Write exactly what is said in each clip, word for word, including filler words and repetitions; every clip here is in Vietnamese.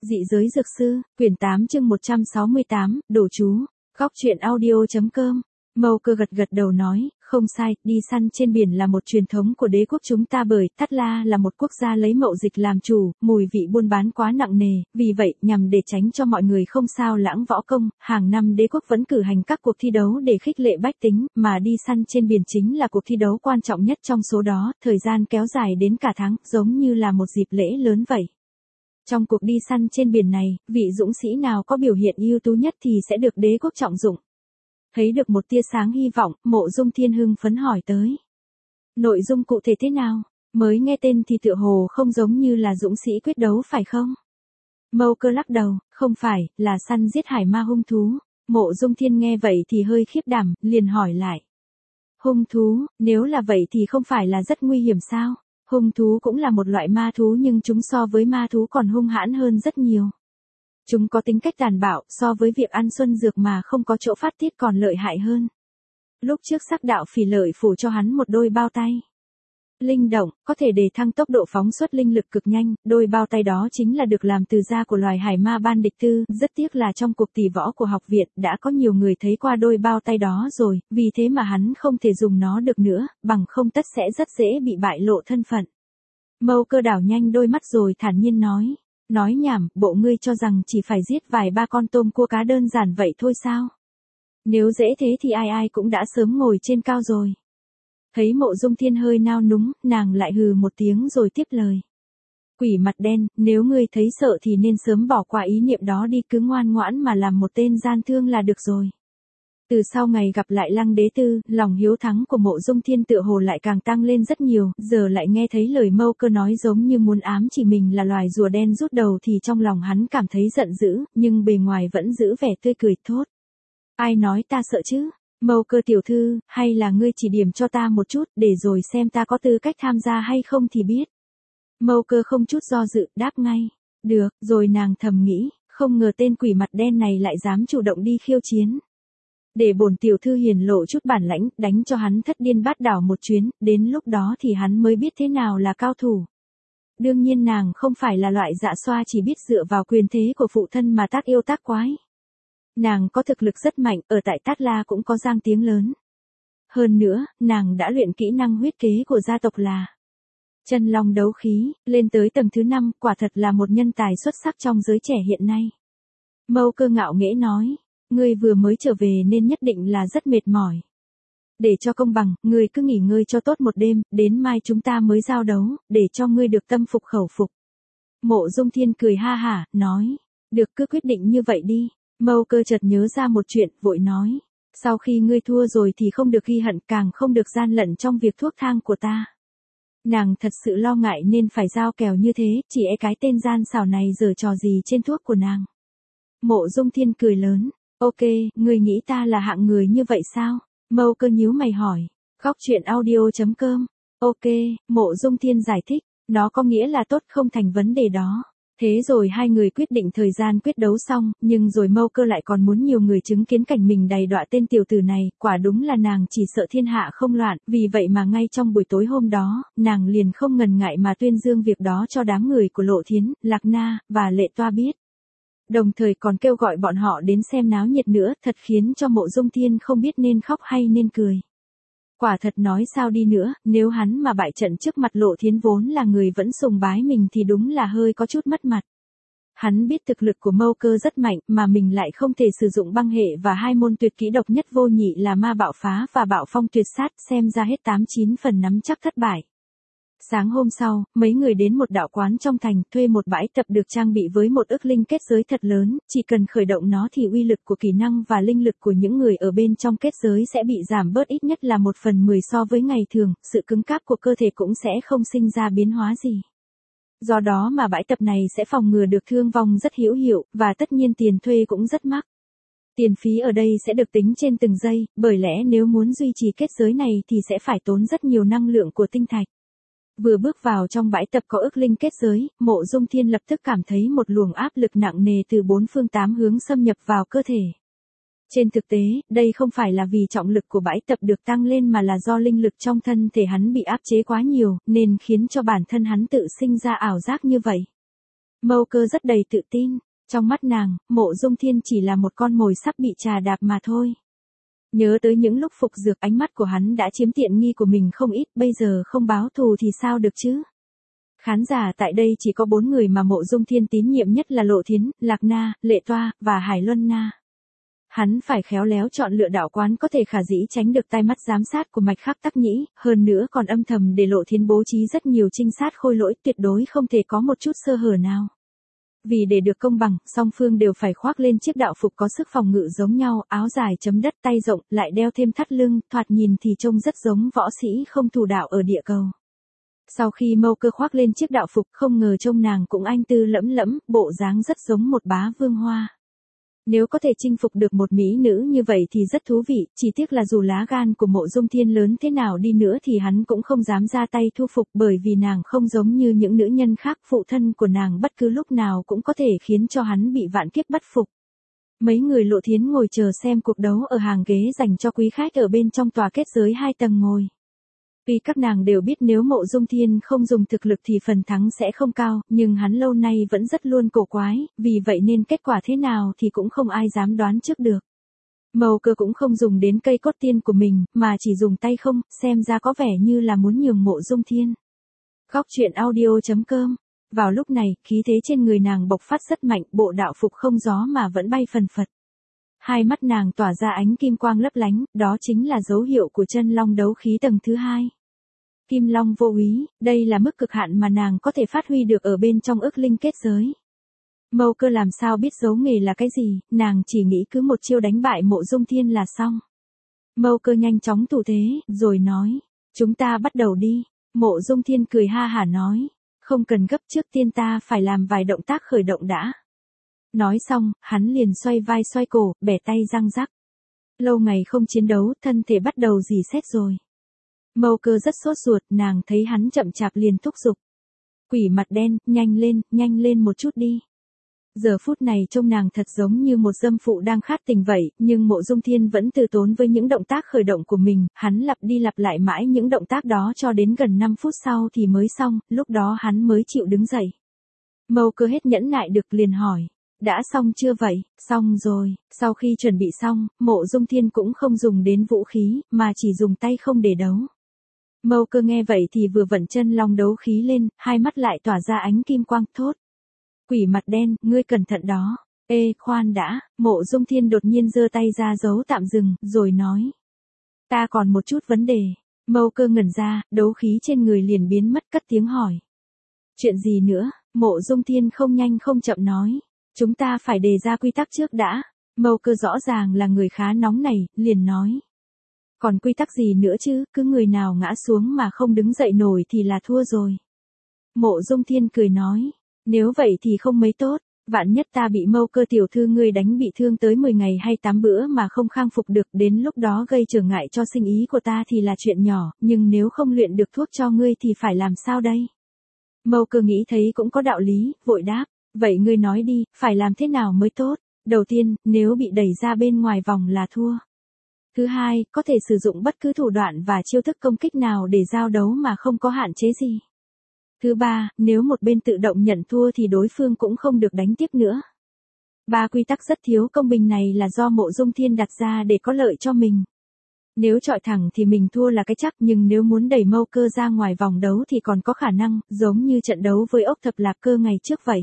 Dị giới dược sư, quyển tám chương một trăm sáu mươi tám, đổ chú, góc truyện audio.com. Mâu Cơ gật gật đầu nói, không sai, đi săn trên biển là một truyền thống của đế quốc chúng ta bởi Tát La là một quốc gia lấy mậu dịch làm chủ, mùi vị buôn bán quá nặng nề, vì vậy, nhằm để tránh cho mọi người không sao lãng võ công, hàng năm đế quốc vẫn cử hành các cuộc thi đấu để khích lệ bách tính, mà đi săn trên biển chính là cuộc thi đấu quan trọng nhất trong số đó, thời gian kéo dài đến cả tháng, giống như là một dịp lễ lớn vậy. Trong cuộc đi săn trên biển này, vị dũng sĩ nào có biểu hiện ưu tú nhất thì sẽ được đế quốc trọng dụng. Thấy được một tia sáng hy vọng, Mộ Dung Thiên hưng phấn hỏi tới. Nội dung cụ thể thế nào? Mới nghe tên thì tựa hồ không giống như là dũng sĩ quyết đấu phải không? Mâu Cơ lắc đầu, không phải, là săn giết hải ma hung thú. Mộ Dung Thiên nghe vậy thì hơi khiếp đảm, liền hỏi lại. Hung thú, nếu là vậy thì không phải là rất nguy hiểm sao? Hung thú cũng là một loại ma thú nhưng chúng so với ma thú còn hung hãn hơn rất nhiều. Chúng có tính cách tàn bạo, so với việc ăn xuân dược mà không có chỗ phát tiết còn lợi hại hơn. Lúc trước Sắc Đạo Phỉ lợi phủ cho hắn một đôi bao tay linh động, có thể đề thăng tốc độ phóng xuất linh lực cực nhanh, đôi bao tay đó chính là được làm từ da của loài hải ma ban địch tư, rất tiếc là trong cuộc tỷ võ của học viện đã có nhiều người thấy qua đôi bao tay đó rồi, vì thế mà hắn không thể dùng nó được nữa, bằng không tất sẽ rất dễ bị bại lộ thân phận. Mâu Cơ đảo nhanh đôi mắt rồi thản nhiên nói, nói nhảm, bộ ngươi cho rằng chỉ phải giết vài ba con tôm cua cá đơn giản vậy thôi sao? Nếu dễ thế thì ai ai cũng đã sớm ngồi trên cao rồi. Thấy Mộ Dung Thiên hơi nao núng, nàng lại hừ một tiếng rồi tiếp lời. Quỷ mặt đen, nếu ngươi thấy sợ thì nên sớm bỏ qua ý niệm đó đi, cứ ngoan ngoãn mà làm một tên gian thương là được rồi. Từ sau ngày gặp lại Lăng Đế Tư, lòng hiếu thắng của Mộ Dung Thiên tựa hồ lại càng tăng lên rất nhiều, giờ lại nghe thấy lời Mâu Cơ nói giống như muốn ám chỉ mình là loài rùa đen rút đầu thì trong lòng hắn cảm thấy giận dữ, nhưng bề ngoài vẫn giữ vẻ tươi cười thốt. Ai nói ta sợ chứ? Mâu Cơ tiểu thư, hay là ngươi chỉ điểm cho ta một chút, để rồi xem ta có tư cách tham gia hay không thì biết. Mâu Cơ không chút do dự, đáp ngay. Được, rồi nàng thầm nghĩ, không ngờ tên quỷ mặt đen này lại dám chủ động đi khiêu chiến. Để bổn tiểu thư hiển lộ chút bản lãnh, đánh cho hắn thất điên bát đảo một chuyến, đến lúc đó thì hắn mới biết thế nào là cao thủ. Đương nhiên nàng không phải là loại dạ xoa chỉ biết dựa vào quyền thế của phụ thân mà tác yêu tác quái. Nàng có thực lực rất mạnh, ở tại Tát La cũng có danh tiếng lớn. Hơn nữa, nàng đã luyện kỹ năng huyết kế của gia tộc là Chân Long đấu khí, lên tới tầng thứ năm, quả thật là một nhân tài xuất sắc trong giới trẻ hiện nay. Mâu Cơ ngạo nghễ nói, ngươi vừa mới trở về nên nhất định là rất mệt mỏi. Để cho công bằng, ngươi cứ nghỉ ngơi cho tốt một đêm, đến mai chúng ta mới giao đấu, để cho ngươi được tâm phục khẩu phục. Mộ Dung Thiên cười ha hả, nói, được cứ quyết định như vậy đi. Mâu Cơ chợt nhớ ra một chuyện, vội nói, sau khi ngươi thua rồi thì không được ghi hận, càng không được gian lận trong việc thuốc thang của ta. Nàng thật sự lo ngại nên phải giao kèo như thế, chỉ e cái tên gian xảo này giở trò gì trên thuốc của nàng. Mộ Dung Thiên cười lớn, ok, ngươi nghĩ ta là hạng người như vậy sao? Mâu Cơ nhíu mày hỏi, góc truyện audio.com, ok, Mộ Dung Thiên giải thích, nó có nghĩa là tốt không thành vấn đề đó. Thế rồi hai người quyết định thời gian quyết đấu xong, nhưng rồi Mâu Cơ lại còn muốn nhiều người chứng kiến cảnh mình đầy đọa tên tiểu tử này, quả đúng là nàng chỉ sợ thiên hạ không loạn, vì vậy mà ngay trong buổi tối hôm đó, nàng liền không ngần ngại mà tuyên dương việc đó cho đám người của Lộ Thiến, Lạc Na, và Lệ Toa biết. Đồng thời còn kêu gọi bọn họ đến xem náo nhiệt nữa, thật khiến cho Mộ Dung Thiên không biết nên khóc hay nên cười. Quả thật nói sao đi nữa, nếu hắn mà bại trận trước mặt Lộ Thiến vốn là người vẫn sùng bái mình thì đúng là hơi có chút mất mặt. Hắn biết thực lực của Mâu Cơ rất mạnh mà mình lại không thể sử dụng băng hệ và hai môn tuyệt kỹ độc nhất vô nhị là ma bạo phá và bạo phong tuyệt sát, xem ra hết tám chín phần nắm chắc thất bại. Sáng hôm sau, mấy người đến một đạo quán trong thành, thuê một bãi tập được trang bị với một ức linh kết giới thật lớn, chỉ cần khởi động nó thì uy lực của kỹ năng và linh lực của những người ở bên trong kết giới sẽ bị giảm bớt ít nhất là một phần mười so với ngày thường, sự cứng cáp của cơ thể cũng sẽ không sinh ra biến hóa gì. Do đó mà bãi tập này sẽ phòng ngừa được thương vong rất hữu hiệu, và tất nhiên tiền thuê cũng rất mắc. Tiền phí ở đây sẽ được tính trên từng giây, bởi lẽ nếu muốn duy trì kết giới này thì sẽ phải tốn rất nhiều năng lượng của tinh thạch. Vừa bước vào trong bãi tập có ức linh kết giới, Mộ Dung Thiên lập tức cảm thấy một luồng áp lực nặng nề từ bốn phương tám hướng xâm nhập vào cơ thể. Trên thực tế, đây không phải là vì trọng lực của bãi tập được tăng lên mà là do linh lực trong thân thể hắn bị áp chế quá nhiều, nên khiến cho bản thân hắn tự sinh ra ảo giác như vậy. Mâu Cơ rất đầy tự tin. Trong mắt nàng, Mộ Dung Thiên chỉ là một con mồi sắp bị trà đạp mà thôi. Nhớ tới những lúc phục dược, ánh mắt của hắn đã chiếm tiện nghi của mình không ít, bây giờ không báo thù thì sao được chứ? Khán giả tại đây chỉ có bốn người mà Mộ Dung Thiên tín nhiệm nhất là Lộ Thiến, Lạc Na, Lệ Toa, và Hải Luân Na. Hắn phải khéo léo chọn lựa đạo quán có thể khả dĩ tránh được tai mắt giám sát của Mạch Khắc Tắc Nhĩ, hơn nữa còn âm thầm để Lộ Thiến bố trí rất nhiều trinh sát khôi lỗi, tuyệt đối không thể có một chút sơ hở nào. Vì để được công bằng, song phương đều phải khoác lên chiếc đạo phục có sức phòng ngự giống nhau, áo dài chấm đất, tay rộng, lại đeo thêm thắt lưng, thoạt nhìn thì trông rất giống võ sĩ không thủ đạo ở địa cầu. Sau khi Mâu Cơ khoác lên chiếc đạo phục, không ngờ trông nàng cũng anh tư lẫm lẫm, bộ dáng rất giống một bá vương hoa. Nếu có thể chinh phục được một mỹ nữ như vậy thì rất thú vị, chỉ tiếc là dù lá gan của Mộ Dung Thiên lớn thế nào đi nữa thì hắn cũng không dám ra tay thu phục, bởi vì nàng không giống như những nữ nhân khác, phụ thân của nàng bất cứ lúc nào cũng có thể khiến cho hắn bị vạn kiếp bất phục. Mấy người Lộ Thiến ngồi chờ xem cuộc đấu ở hàng ghế dành cho quý khách ở bên trong tòa kết giới hai tầng ngồi. Vì các nàng đều biết nếu Mộ Dung Thiên không dùng thực lực thì phần thắng sẽ không cao, nhưng hắn lâu nay vẫn rất luôn cổ quái, vì vậy nên kết quả thế nào thì cũng không ai dám đoán trước được. Mâu Cơ cũng không dùng đến cây cốt tiên của mình, mà chỉ dùng tay không, xem ra có vẻ như là muốn nhường Mộ Dung Thiên. Góc truyện audio chấm com. Vào lúc này, khí thế trên người nàng bộc phát rất mạnh, bộ đạo phục không gió mà vẫn bay phần phật. Hai mắt nàng tỏa ra ánh kim quang lấp lánh, đó chính là dấu hiệu của chân long đấu khí tầng thứ hai. Kim long vô úy, đây là mức cực hạn mà nàng có thể phát huy được ở bên trong ức linh kết giới. Mâu Cơ làm sao biết dấu nghề là cái gì, nàng chỉ nghĩ cứ một chiêu đánh bại Mộ Dung Thiên là xong. Mâu Cơ nhanh chóng thủ thế, rồi nói, chúng ta bắt đầu đi. Mộ Dung Thiên cười ha hả nói, không cần gấp, trước tiên ta phải làm vài động tác khởi động đã. Nói xong, hắn liền xoay vai xoay cổ, bẻ tay răng rắc. Lâu ngày không chiến đấu, thân thể bắt đầu rỉ sét rồi. Mâu Cơ rất sốt ruột, nàng thấy hắn chậm chạp liền thúc giục. Quỷ mặt đen, nhanh lên, nhanh lên một chút đi. Giờ phút này trông nàng thật giống như một dâm phụ đang khát tình vậy, nhưng Mộ Dung Thiên vẫn từ tốn với những động tác khởi động của mình, hắn lặp đi lặp lại mãi những động tác đó cho đến gần năm phút sau thì mới xong, lúc đó hắn mới chịu đứng dậy. Mâu Cơ hết nhẫn nại được liền hỏi, đã xong chưa vậy? Xong rồi. Sau khi chuẩn bị xong, Mộ Dung Thiên cũng không dùng đến vũ khí, mà chỉ dùng tay không để đấu. Mâu Cơ nghe vậy thì vừa vận chân long đấu khí lên, hai mắt lại tỏa ra ánh kim quang, thốt. Quỷ mặt đen, ngươi cẩn thận đó. Ê, khoan đã, Mộ Dung Thiên đột nhiên giơ tay ra dấu tạm dừng, rồi nói. Ta còn một chút vấn đề. Mâu Cơ ngẩn ra, đấu khí trên người liền biến mất, cất tiếng hỏi. Chuyện gì nữa? Mộ Dung Thiên không nhanh không chậm nói. Chúng ta phải đề ra quy tắc trước đã. Mâu Cơ rõ ràng là người khá nóng này, liền nói. Còn quy tắc gì nữa chứ, cứ người nào ngã xuống mà không đứng dậy nổi thì là thua rồi. Mộ Dung Thiên cười nói. Nếu vậy thì không mấy tốt, vạn nhất ta bị Mâu Cơ tiểu thư ngươi đánh bị thương tới mười ngày hay tám bữa mà không khang phục được, đến lúc đó gây trở ngại cho sinh ý của ta thì là chuyện nhỏ, nhưng nếu không luyện được thuốc cho ngươi thì phải làm sao đây? Mâu Cơ nghĩ thấy cũng có đạo lý, vội đáp, vậy ngươi nói đi, phải làm thế nào mới tốt? Đầu tiên, nếu bị đẩy ra bên ngoài vòng là thua. Thứ hai, có thể sử dụng bất cứ thủ đoạn và chiêu thức công kích nào để giao đấu mà không có hạn chế gì. Thứ ba, nếu một bên tự động nhận thua thì đối phương cũng không được đánh tiếp nữa. Ba quy tắc rất thiếu công bình này là do Mộ Dung Thiên đặt ra để có lợi cho mình. Nếu chọi thẳng thì mình thua là cái chắc, nhưng nếu muốn đẩy Mâu Cơ ra ngoài vòng đấu thì còn có khả năng, giống như trận đấu với ốc thập lạp cơ ngày trước vậy.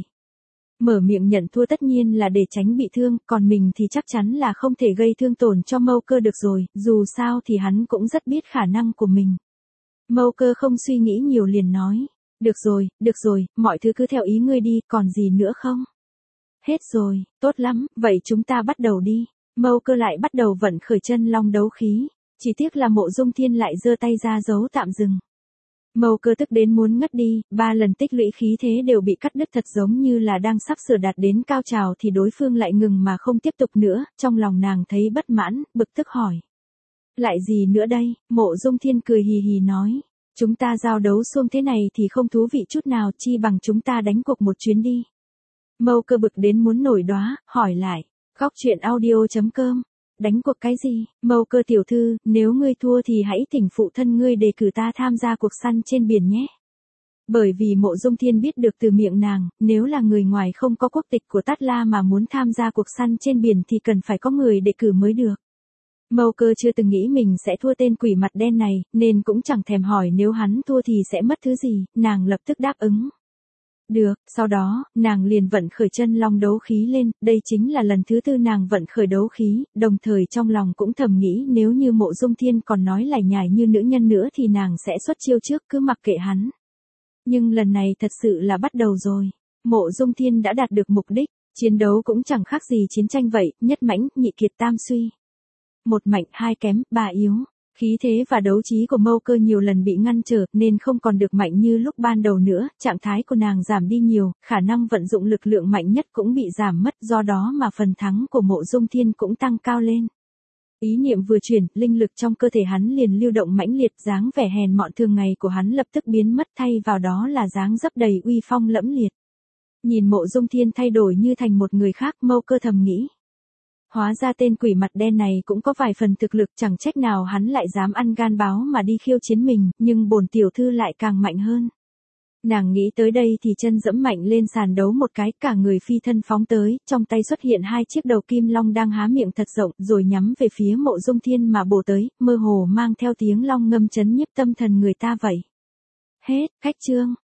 Mở miệng nhận thua tất nhiên là để tránh bị thương, còn mình thì chắc chắn là không thể gây thương tổn cho Mâu Cơ được rồi, dù sao thì hắn cũng rất biết khả năng của mình. Mâu Cơ không suy nghĩ nhiều liền nói. Được rồi, được rồi, mọi thứ cứ theo ý ngươi đi, còn gì nữa không? Hết rồi, tốt lắm, vậy chúng ta bắt đầu đi. Mâu Cơ lại bắt đầu vận khởi chân long đấu khí, chỉ tiếc là Mộ Dung Thiên lại giơ tay ra dấu tạm dừng. Mâu Cơ tức đến muốn ngất đi, ba lần tích lũy khí thế đều bị cắt đứt, thật giống như là đang sắp sửa đạt đến cao trào thì đối phương lại ngừng mà không tiếp tục nữa, trong lòng nàng thấy bất mãn, bực tức hỏi. Lại gì nữa đây? Mộ Dung Thiên cười hì hì nói. Chúng ta giao đấu xuông thế này thì không thú vị chút nào, chi bằng chúng ta đánh cuộc một chuyến đi. Mâu Cơ bực đến muốn nổi đoá, hỏi lại. Góc truyện audio chấm com. Đánh cuộc cái gì? Mâu Cơ tiểu thư, nếu ngươi thua thì hãy thỉnh phụ thân ngươi đề cử ta tham gia cuộc săn trên biển nhé. Bởi vì Mộ Dung Thiên biết được từ miệng nàng, nếu là người ngoài không có quốc tịch của Tát La mà muốn tham gia cuộc săn trên biển thì cần phải có người đề cử mới được. Mâu Cơ chưa từng nghĩ mình sẽ thua tên quỷ mặt đen này, nên cũng chẳng thèm hỏi nếu hắn thua thì sẽ mất thứ gì, nàng lập tức đáp ứng. Được, sau đó, nàng liền vận khởi chân long đấu khí lên, đây chính là lần thứ tư nàng vận khởi đấu khí, đồng thời trong lòng cũng thầm nghĩ nếu như Mộ Dung Thiên còn nói lải nhải như nữ nhân nữa thì nàng sẽ xuất chiêu trước cứ mặc kệ hắn. Nhưng lần này thật sự là bắt đầu rồi. Mộ Dung Thiên đã đạt được mục đích, chiến đấu cũng chẳng khác gì chiến tranh vậy, nhất mãnh, nhị kiệt tam suy. Một mạnh, hai kém, ba yếu. Khí thế và đấu trí của Mâu Cơ nhiều lần bị ngăn trở nên không còn được mạnh như lúc ban đầu nữa, trạng thái của nàng giảm đi nhiều, khả năng vận dụng lực lượng mạnh nhất cũng bị giảm mất, do đó mà phần thắng của Mộ Dung Thiên cũng tăng cao lên. Ý niệm vừa chuyển, linh lực trong cơ thể hắn liền lưu động mãnh liệt, dáng vẻ hèn mọn thường ngày của hắn lập tức biến mất, thay vào đó là dáng dấp đầy uy phong lẫm liệt. Nhìn Mộ Dung Thiên thay đổi như thành một người khác, Mâu Cơ thầm nghĩ. Hóa ra tên quỷ mặt đen này cũng có vài phần thực lực, chẳng trách nào hắn lại dám ăn gan báo mà đi khiêu chiến mình, nhưng bổn tiểu thư lại càng mạnh hơn. Nàng nghĩ tới đây thì chân dẫm mạnh lên sàn đấu một cái, cả người phi thân phóng tới, trong tay xuất hiện hai chiếc đầu kim long đang há miệng thật rộng rồi nhắm về phía Mộ Dung Thiên mà bổ tới, mơ hồ mang theo tiếng long ngâm chấn nhiếp tâm thần người ta vậy. Hết, khách chương.